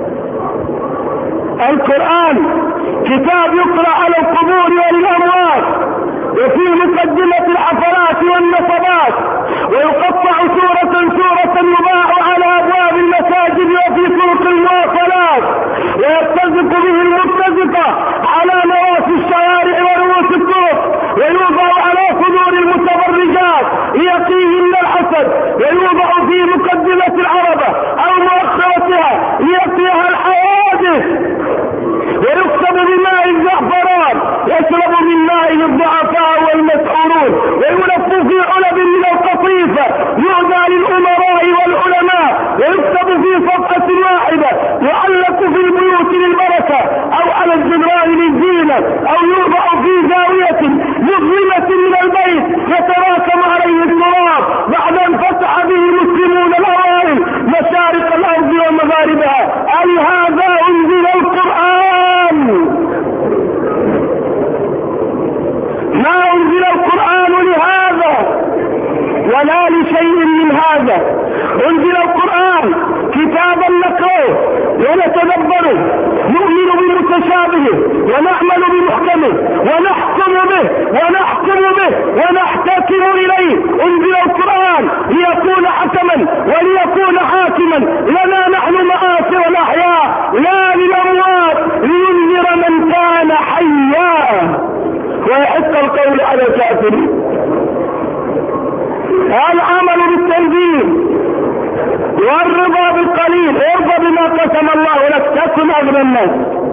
Speaker 1: القرآن كتاب يقرأ على القبور والأموات، وفي مقدمة الحفلات والنصبات، ويقطع سورة سورة يباع على أبواب المساجد وفي طرق المواصلات، ويرتزق به المرتزقة على نواصي الشوارع ورؤوس الطرق، ويوضع على صدور المتبرجات ليقيهن الحسد، ويوضع في مقدمة العربة أو مؤخرتها ليقيها الحوادث، ويكتب بماء الزعفران يشرب من مائه الضعفاء والمسحورون، ويلف في علب من القطيفة يهدى للأمراء والعلماء، ويكتب في صفحة واحدة يعلق في البيوت للبركة أو على الجدران للزينة، أو يوضع في زاوية مظلمة من البيت يتراكم عليه التراب بعد أن فتح به المسلمون الأوائل مشارق الأرض ومغاربها. أي هذا أنزل القرآن؟ ما أنزل القرآن لهذا ولا لشيء من هذا. أنزل القرآن كتابا نقرأه ونتدبره، نؤمن بمتشابهه ونعمل بمحكمه ونحكم به ونحكم به ونحتكم إليه. أنزل القرآن ليكون حكما وليكون حاكما لنا نحن معاشر الأحياء لا للأموات، لينذر من كان حيا ويحق القول على الكافرين. العمل بالتنزيل والرضا بالقليل. ارضى بما قسم الله لك تكن اغنى الناس.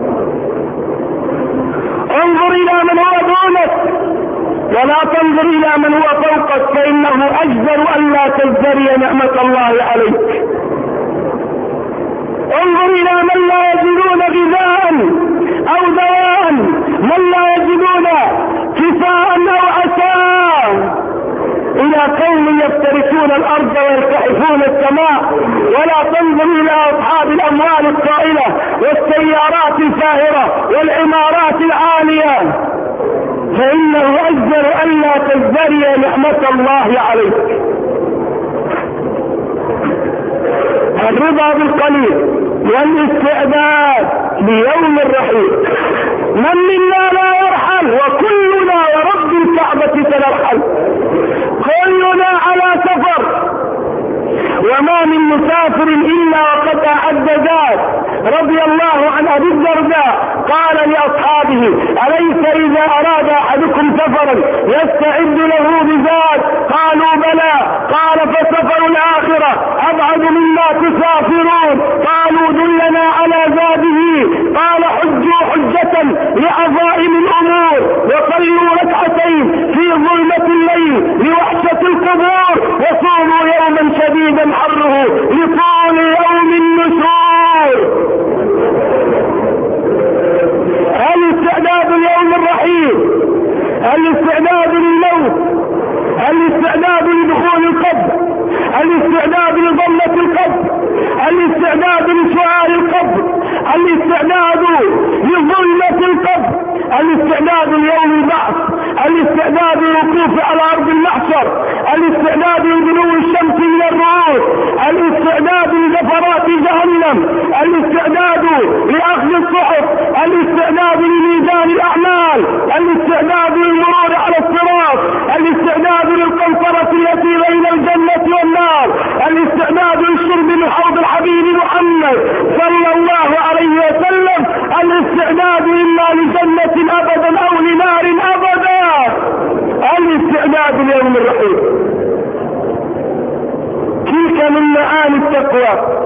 Speaker 1: انظر الى من هو دونك ولا تنظر الى من هو فوقك، فانه اجدر ان لا تزدري نعمة الله عليك. انظر الى من لا يجدون غذاء او دواء، من لا يجدون كفاء او عساء، الى قوم يفترسون الارض ويلتحفون السماء. ولا تنظر الى اصحاب الاموال الطائلة والسيارات الفاهرة والعمارات العالية، فانه اجدر الا تزدري نعمة الله عليك. الرضا بالقليل والاستعداد ليوم الرحيل. من منا لا يرحل؟ وكلنا ورب الكعبة سنرحل، كلنا على سفر، وما من مسافر الا وقد اعد زاد. رضي الله عن ابي الدرداء قال لاصحابه: اليس اذا اراد احدكم سفرا يستعد له بزاد؟ قالوا بلى. قال: فسفر الاخرة ابعد مما تسافرون. قالوا: دلنا على زاده. قال: حجوا حجة لعظائم الامور، وصلوا ركعتين في ظلمة الليل لوحشة القبور، وصوموا يوما شديدا حره لطول يوم النشور. الاستعداد ليوم الرحيل، الاستعداد للموت، الاستعداد لدخول القبر، الاستعداد لضمة القبر، الاستعداد لسؤال القبر، الاستعداد لظلمة القبر، الاستعداد ليوم البعث، الاستعداد للوقوف على ارض المحشر، الاستعداد لدنو الشمس من الرؤوس، الاستعداد لزفرات جهنم، الاستعداد لاخذ الصحف، الاستعداد لميزان الاعمال، الاستعداد للمرور على الصراط، الاستعداد للقنطرة التي بين الجنة والنار، الاستعداد للشرب من حوض الحبيب محمد صلى الله عليه وسلم، الاستعداد اما لجنة ابدا او لنار ابدا، الاستعداد ليوم الرحيل. تلك من معاني التقوى.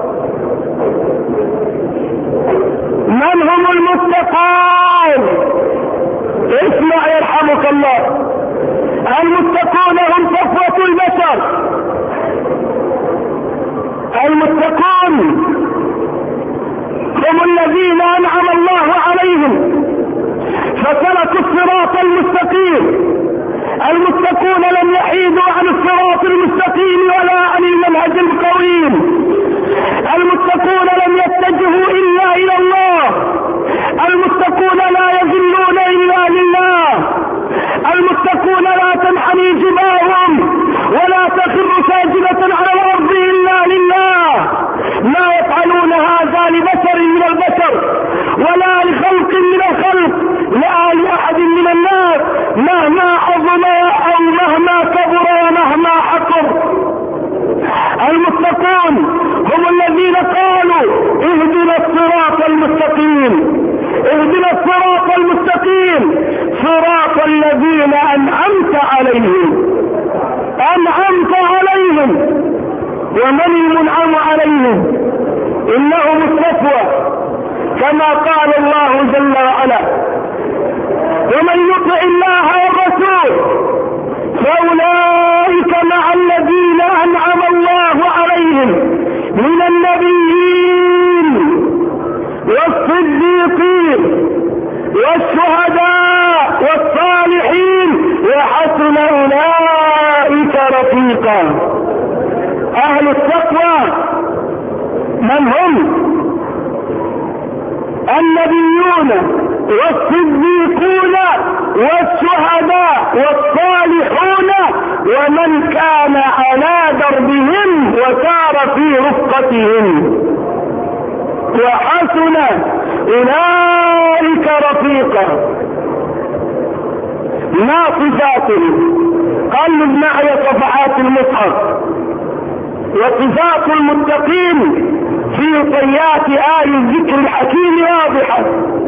Speaker 1: من هم المتقون؟ اسمع يرحمك الله. المتقون هم صفوة البشر. المتقون هم الذين انعم الله عليهم فسلكوا الصراط المستقيم. المتقون لم يحيدوا عن الصراط المستقيم ولا عن المنهج القويم. المتقون لم يتجهوا الا الى الله. المتقون لا يذلون الا لله. المتقون لا تنحني جباههم ولا تخر ساجدة على الارض الا لله. لا يفعلون هذا لبشر من البشر ولا لخلق من الخلق، لا لاحد من الناس مهما عظم او مهما كبر ومهما حقر. المتقون هم الذين قالوا: اهدنا الصراط المستقيم، اهدنا الصراط المستقيم، صراط الذين انعمت عليهم. انعمت عليهم، ومن المنعم عليهم؟ انهم الصفوة كما قال الله جل وعلا: ومن يطع الله والرسول فاولئك مع الذين انعم الله عليهم من النبيين والصديقين والشهداء والصالحين وحسن اولئك رفيقا. اهل التقوى من هم؟ النبيون والصديقون والشهداء والصالحون ومن كان على دربهم وسار في رفقتهم، وحسن اولئك رفيقا. ما صفاتهم؟ قلب معي صفحات المصحف. وصفات المتقين في طيات آي الذكر الحكيم واضحة.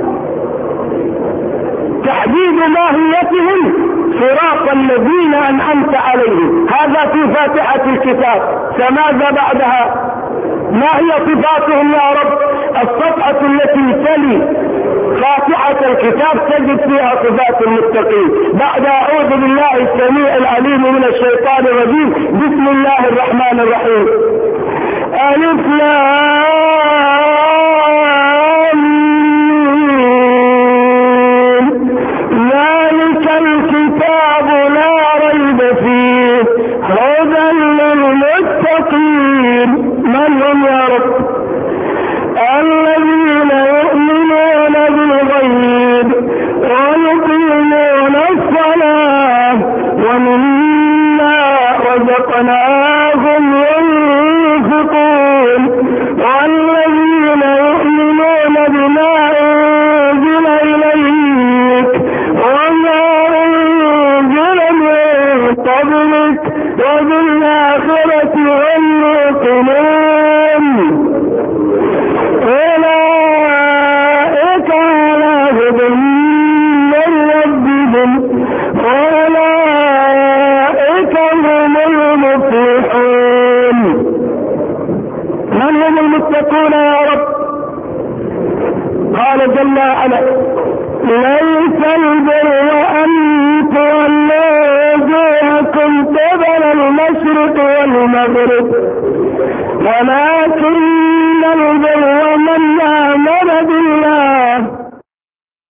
Speaker 1: تحديد ماهيتهم: صراط الذين أنعمت عليهم. هذا في فاتحة الكتاب. فماذا بعدها؟ ما هي صفاتهم يا رب؟ الصفحة التي تلي فاتحة الكتاب تجد فيها صفات المتقين. بعد أعوذ بالله السميع العليم من الشيطان الرجيم، بسم الله الرحمن الرحيم. ألف لام ذلك الكتاب لا ريب فيه هدى للمتقين. من هم يا رب؟ الذين يؤمنون بالغيب ويقيمون الصلاة ومما رزقناهم ينفقون والذين يؤمنون بما أنزل إليك وما أنزل من قبلك وبالآخرة هم يوقنون أولئك على هدى من ربهم وأولئك هم المفلحون. من هم المتقون يا رب؟ قال جل وعلا ليس البر أن تولوا وجوهكم قبل المشرق والمغرب ولكن البر من